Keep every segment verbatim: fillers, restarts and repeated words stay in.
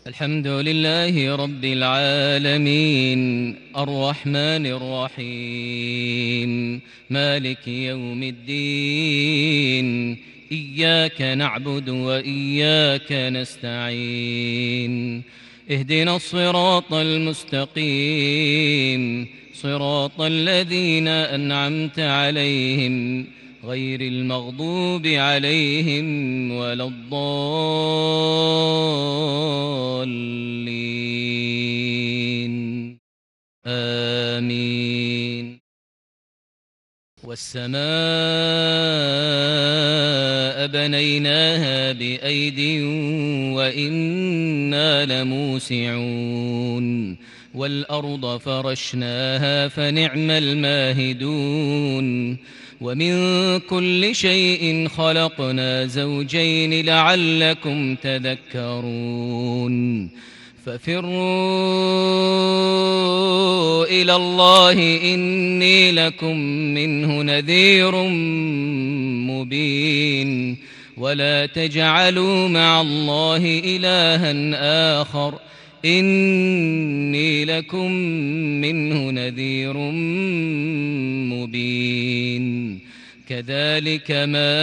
الحمد لله رب العالمين الرحمن الرحيم مالك يوم الدين إياك نعبد وإياك نستعين اهدنا الصراط المستقيم صراط الذين أنعمت عليهم غير المغضوب عليهم ولا الضالين آمين. والسماء بنيناها بأيد وإنا لموسعون والأرض فرشناها فنعم الماهدون ومن كل شيء خلقنا زوجين لعلكم تذكرون ففروا إلى الله إني لكم منه نذير مبين ولا تجعلوا مع الله إلها آخر إني لكم منه نذير مبين كذلك ما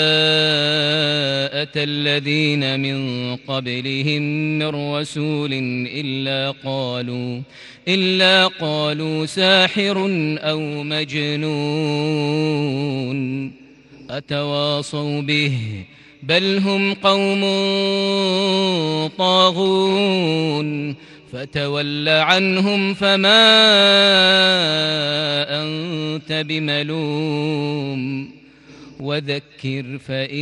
أتى الذين من قبلهم من رسول إلا قالوا إلا قالوا ساحر أو مجنون أتواصوا به بل هم قوم طاغون فتول عنهم فما أنت بملوم وذكر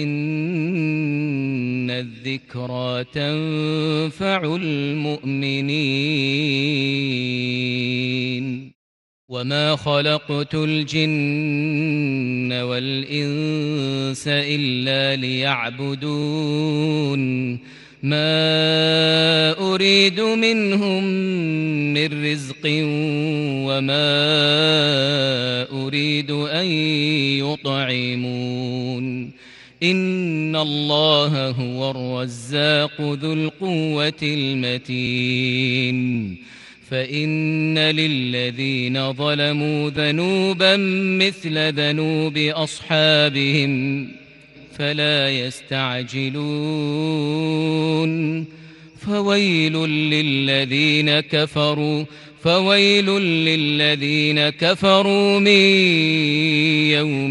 فإن الذكرى تنفع المؤمنين وما خلقت الجن والإنس إلا ليعبدون ما أريد منهم من رزق وما أريد أن يطعمون إن الله هو الرزاق ذو القوة المتين فإن للذين ظلموا ذنوبا مثل ذنوب أصحابهم فلا يستعجلون فويل للذين كفروا فويل للذين كفروا من يومهم الذي يوعدون.